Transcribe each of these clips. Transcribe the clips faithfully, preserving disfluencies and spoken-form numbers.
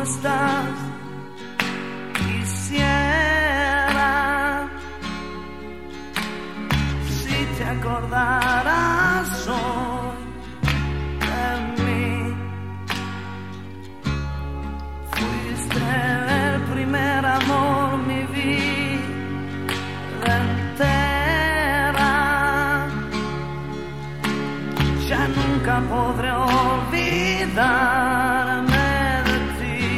estás. Quisiera si te acordaras hoy de mí. Fuiste el primer amor, mi vida entera. Ya nunca podré olvidarme de ti.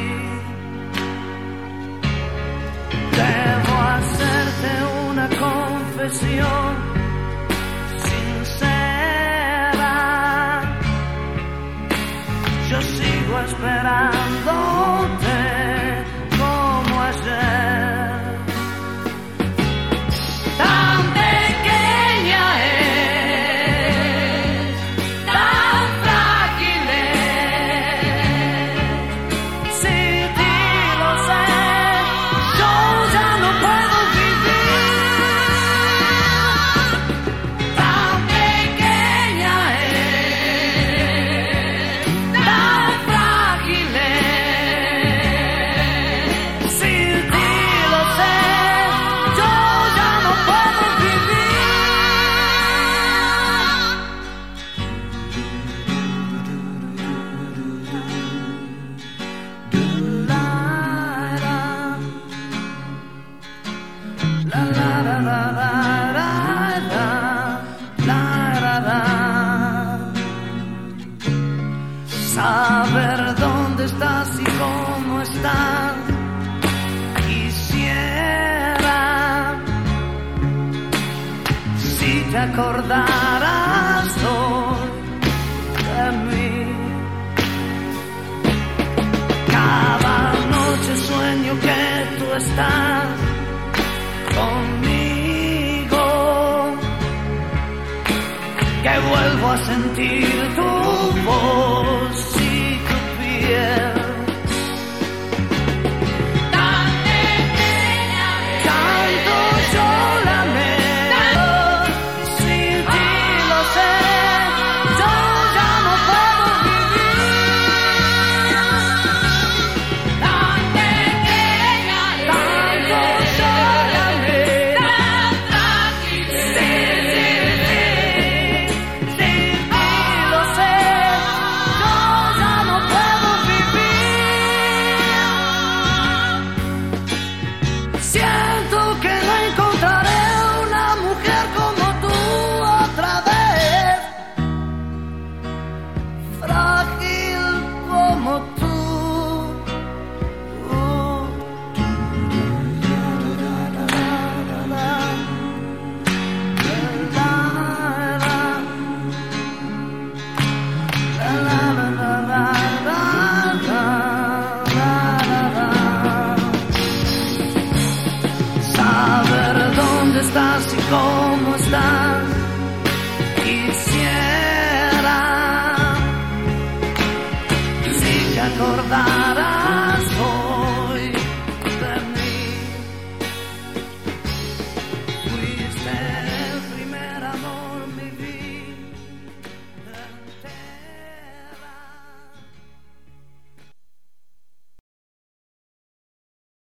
Debo hacerte una confesión sincera. Yo sigo esperándote como ayer. Tan pequeña es, tan frágil es. Sin ti lo sé, yo ya no puedo vivir. Tan pequeña es, tan frágil es. Sin ti lo sé, yo ya no puedo vivir. La la la la la la la la la la. Saber dónde estás y cómo estás. Quisiera si te acordaras hoy de mí. Cada noche sueño que tú estás conmigo, que vuelvo a sentir tu voz y tu piel. Tan pequeña es, tanto yo la amé. Sin ti lo sé, yo ya no puedo vivir. Tan pequeña es, tanto yo la amé. Tan frágil es. Sin ti lo sé, yo ya no puedo vivir. Siento que no encontraré una mujer como tú otra vez, frágil como tú. Saber dónde estás y cómo estás. Quisiera si te acordaras